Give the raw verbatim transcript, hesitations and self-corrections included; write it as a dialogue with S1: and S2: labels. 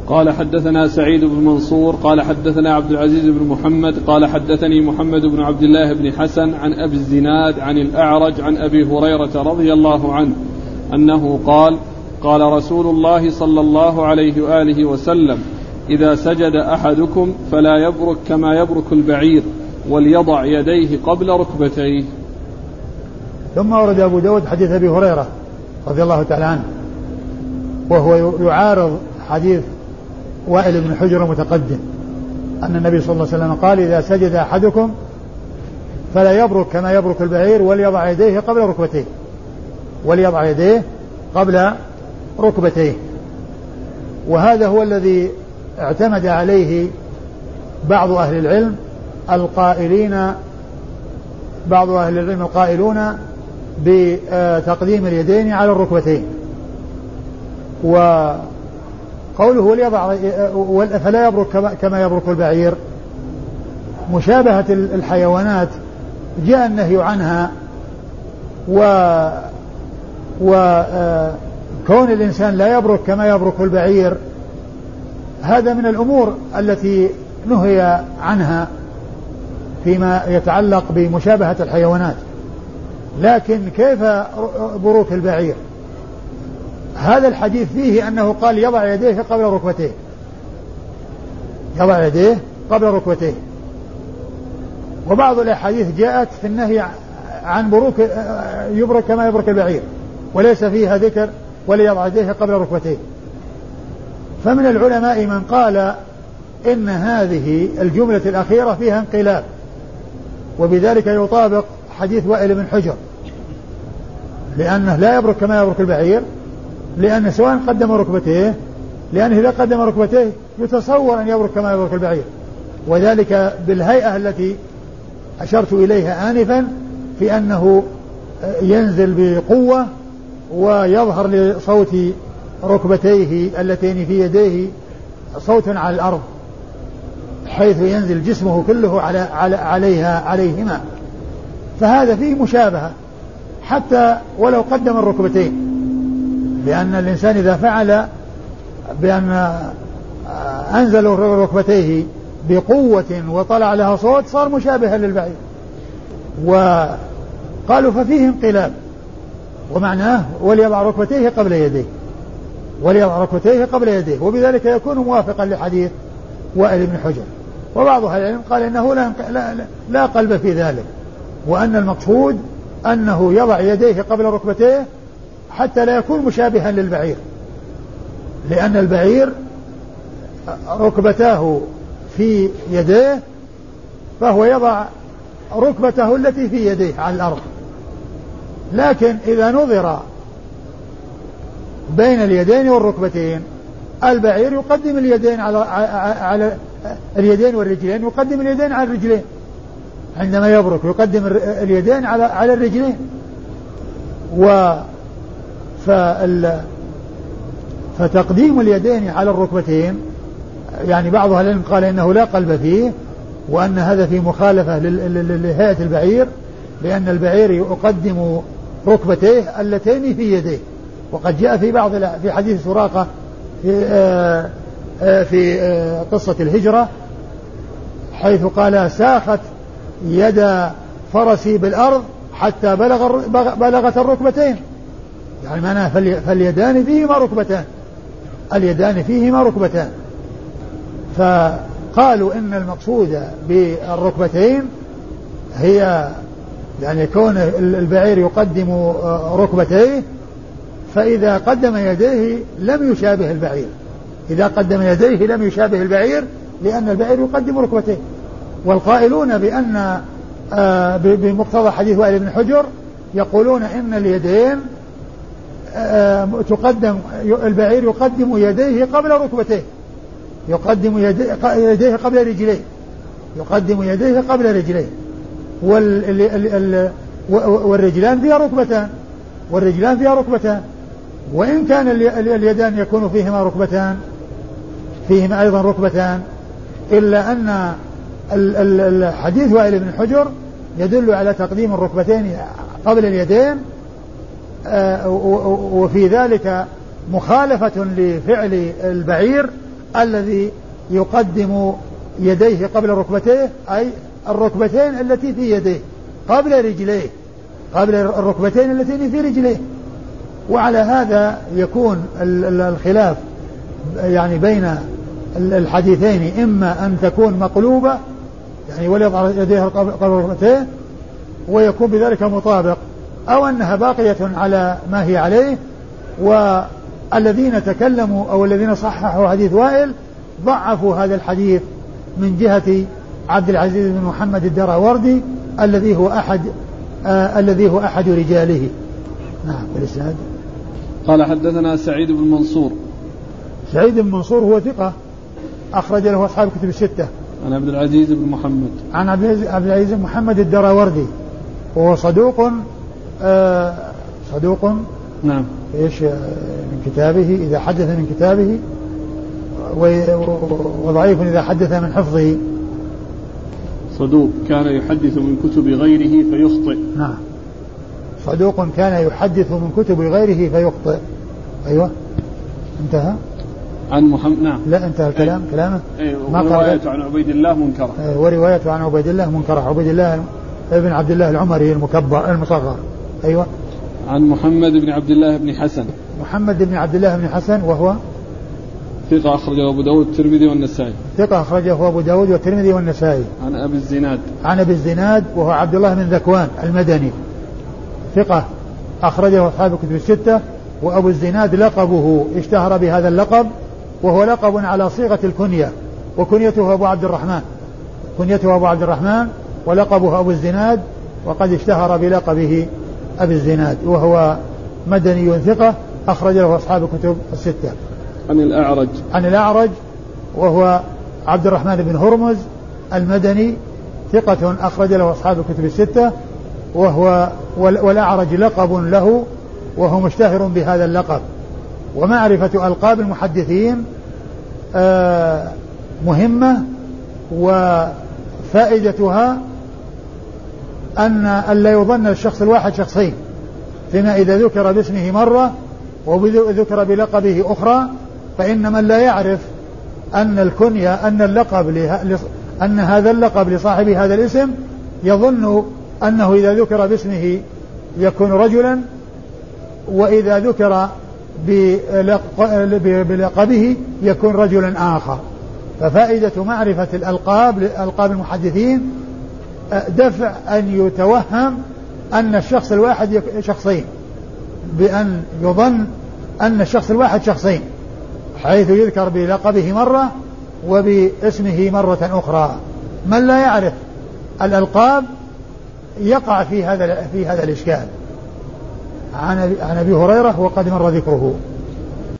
S1: قال حدثنا سعيد بن منصور قال حدثنا عبد العزيز بن محمد قال حدثني محمد بن عبد الله بن حسن عن أبي الزناد عن الأعرج عن أبي هريرة رضي الله عنه أنه قال قال رسول الله صلى الله عليه وآله وسلم إذا سجد أحدكم فلا يبرك كما يبرك البعير وليضع يديه قبل ركبتيه.
S2: ثم ورد أبو داود حديث أبي هريرة رضي الله تعالى عنه وهو يعارض حديث وائل بن حجر المتقدم أن النبي صلى الله عليه وسلم قال إذا سجد أحدكم فلا يبرك كما يبرك البعير وليضع يديه قبل ركبتيه وليضع يديه قبل ركبتيه. وهذا هو الذي اعتمد عليه بعض أهل العلم القائلين بعض أهل العلم القائلون بتقديم اليدين على الركبتين. وقوله وليضع فلا يبرك كما يبرك البعير مشابهة الحيوانات جاء النهي عنها، و وكون الإنسان لا يبرك كما يبرك البعير هذا من الأمور التي نهي عنها فيما يتعلق بمشابهة الحيوانات. لكن كيف بروك البعير؟ هذا الحديث فيه أنه قال يضع يديه قبل ركبتيه يضع يديه قبل ركبتيه وبعض الأحاديث جاءت في النهي عن بروك يبرك كما يبرك البعير وليس فيها ذكر وليضع يديه قبل ركبتيه. فمن العلماء من قال إن هذه الجملة الأخيرة فيها انقلاب وبذلك يطابق حديث وائل بن حجر لأنه لا يبرك كما يبرك البعير، لأن سواء قدم ركبتيه لأنه إذا قدم ركبتيه يتصور أن يبرك كما يبرك البعير، وذلك بالهيئة التي أشرت إليها آنفا في أنه ينزل بقوة ويظهر لصوت ركبتيه اللتين في يديه صوت على الأرض حيث ينزل جسمه كله على على عليها عليهما. فهذا فيه مشابهة حتى ولو قدم الركبتين، لأن الإنسان إذا فعل بأن أنزل ركبتيه بقوة وطلع لها صوت صار مشابها للبعير. وقالوا ففيه انقلاب ومعناه وليضع ركبتيه قبل يديه وليضع ركبتيه قبل يديه وبذلك يكون موافقا لحديث وائل بن حجر. وبعض أهل العلم قال إنه لا, لا, لا قلب في ذلك، وأن المقصود أنه يضع يديه قبل ركبتيه حتى لا يكون مشابها للبعير، لأن البعير ركبتاه في يديه فهو يضع ركبته التي في يديه على الأرض. لكن إذا نظر بين اليدين والركبتين البعير يقدم اليدين على على اليدين والرجلين يقدم اليدين على الرجلين عندما يبرك يقدم اليدين على على الرجلين. و فتقديم اليدين على الركبتين يعني بعض أهل العلم قال إنه لا قلب فيه، وأن هذا في مخالفة لهيئة البعير، لأن البعير يقدم ركبتيه اللتين في يديه. وقد جاء في بعض في حديث سراقة في آآ آآ في آآ قصة الهجرة حيث قال ساخت يد فرسي بالأرض حتى بلغ بلغت الركبتين، يعني معناه فاليدان فيهما ركبتان اليدان فيهما ركبتان. فقالوا إن المقصود بالركبتين هي يعني كون البعير يقدم ركبتيه، فإذا قدم يديه لم يشابه البعير إذا قدم يديه لم يشابه البعير لأن البعير يقدم ركبتيه. والقائلون بأن بمقتضى حديث وائل بن حجر يقولون إن اليدين تقدم البعير يقدم يديه قبل ركبتيه يقدم يديه قبل رجليه يقدم يديه قبل رجليه والرجلان فيها ركبتان والرجلان فيها ركبتان وإن كان اليدان يكون فيهما ركبتان فيهما أيضا ركبتان، إلا أن الحديث وائل بن حجر يدل على تقديم الركبتين قبل اليدين، وفي ذلك مخالفة لفعل البعير الذي يقدم يديه قبل ركبتيه، أي الركبتين التي في يديه قبل رجليه، قبل الركبتين التي في رجليه. وعلى هذا يكون الخلاف يعني بين الحديثين، إما أن تكون مقلوبة يعني وليضع يديه قبل ركبتيه ويكون بذلك مطابق، أو أنها باقية على ما هي عليه. والذين تكلموا أو الذين صححوا حديث وائل ضعفوا هذا الحديث من جهة عبد العزيز بن محمد الدراوردي الذي هو أحد آه الذي هو أحد رجاله. نعم. بالإسناد
S1: قال حدثنا سعيد بن منصور.
S2: سعيد بن منصور هو ثقة أخرج له أصحاب كتب الستة.
S1: عن عبد العزيز بن محمد.
S2: عن عبد العزيز بن محمد الدراوردي وهو صدوق آه صدوق
S1: نعم.
S2: إيش من كتابه إذا حدث من كتابه، وضعيف إذا حدث من حفظه.
S1: صدوق كان يحدث من كتب غيره فيخطئ.
S2: نعم. صدوق كان يحدث من كتب غيره فيخطئ. أيوة انتهى.
S1: عن محمد. نعم.
S2: لا انتهى الكلام. أي. كلامه.
S1: أي. وروايته عن عبيد الله منكرة.
S2: أي. وروايته عن عبيد الله منكرة. عبيد الله ابن عبد الله العمري المكبر المصغر. أيوة.
S1: عن محمد بن عبد الله بن حسن.
S2: محمد بن عبد الله بن حسن وهو
S1: ثقة أخرجه أبو داود والترمذي والنسائي.
S2: ثقة أخرجه أبو داود والترمذي والنسائي.
S1: عن أبي الزناد.
S2: عن أبي الزناد وهو عبد الله بن ذكوان المدني ثقة أخرجه أصحاب الكتب الستة. وأبو الزناد لقبه اشتهر بهذا اللقب، وهو لقب على صيغة الكنية، وكنيته أبو عبد الرحمن كنيته أبو عبد الرحمن ولقبه أبو الزناد، وقد اشتهر بلقبه أبي الزناد، وهو مدني ثقة أخرج له أصحاب الكتب الستة.
S1: عن الأعرج.
S2: عن الأعرج وهو عبد الرحمن بن هرمز المدني ثقة أخرج له أصحاب الكتب الستة، وهو والأعرج لقب له وهو مشتهر بهذا اللقب. ومعرفة ألقاب المحدثين مهمة، وفائدتها أن ألا يظن الشخص الواحد شخصين، فيما إذا ذكر باسمه مرة وذكر بلقبه أخرى، فإن من لا يعرف أن الكنية أن اللقب أن هذا اللقب لصاحب هذا الاسم يظن أنه إذا ذكر باسمه يكون رجلا، وإذا ذكر بلقبه يكون رجلا آخر. ففائدة معرفة الألقاب لألقاب المحدثين دفع أن يتوهم أن الشخص الواحد شخصين، بأن يظن أن الشخص الواحد شخصين، حيث يذكر بلقبه مرة وباسمه مرة أخرى. من لا يعرف الألقاب يقع في هذا في هذا الإشكال. عن أبي هريرة وقد مر ذكره.